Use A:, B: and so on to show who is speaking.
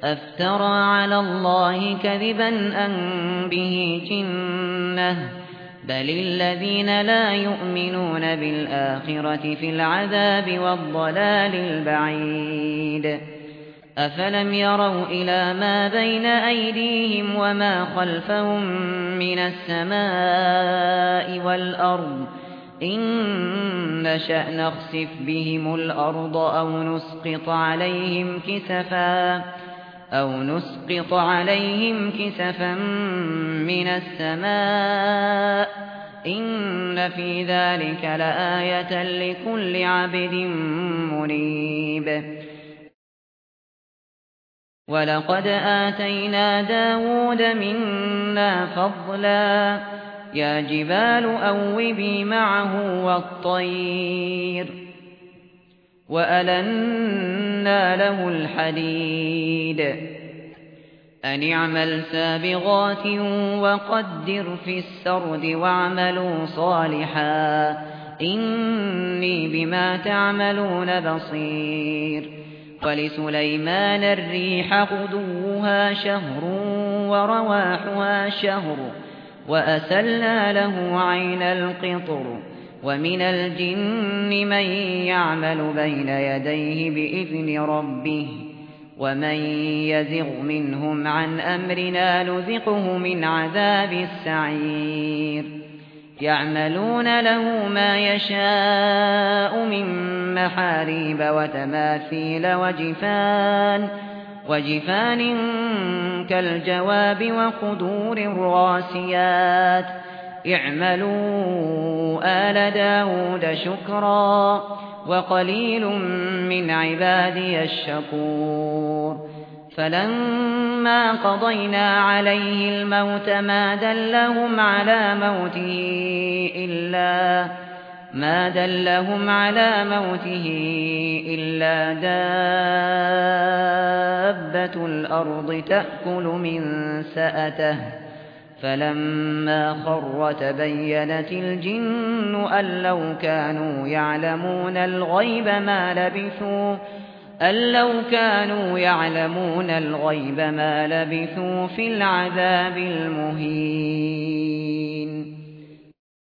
A: أفترى على الله كذبا أم به جنة بل الذين لا يؤمنون بالآخرة في العذاب والضلال البعيد أفلم يروا إلى ما بين أيديهم وما خلفهم من السماء والأرض إن نشأ نخسف بهم الأرض أو نسقط عليهم كسفا من السماء إن في ذلك لآية لكل عبد منيب ولقد آتينا داود منا فضلا يا جبال أوبي معه والطير وألنا له الحديد أن اعمل سابغات وقدر في السرد واعملوا صالحا إني بما تعملون بصير ولسليمان الريح غدوها شهر ورواحها شهر وأسلنا له عين القطر ومن الجن من يعمل بين يديه بإذن ربه ومن يزغ منهم عن أمرنا نذقه من عذاب السعير يعملون له ما يشاء من محاريب وتماثيل وجفان كالجواب وقدور الراسيات اعملوا آل داود شكرا وقليل من عبادي الشكور فلما قضينا عليه الموت ما دلهم على موته إلا دابة الأرض تأكل من سأته فلما خر تبينت الجن أن لو كانوا يعلمون الغيب ما لبثوا في العذاب المهين.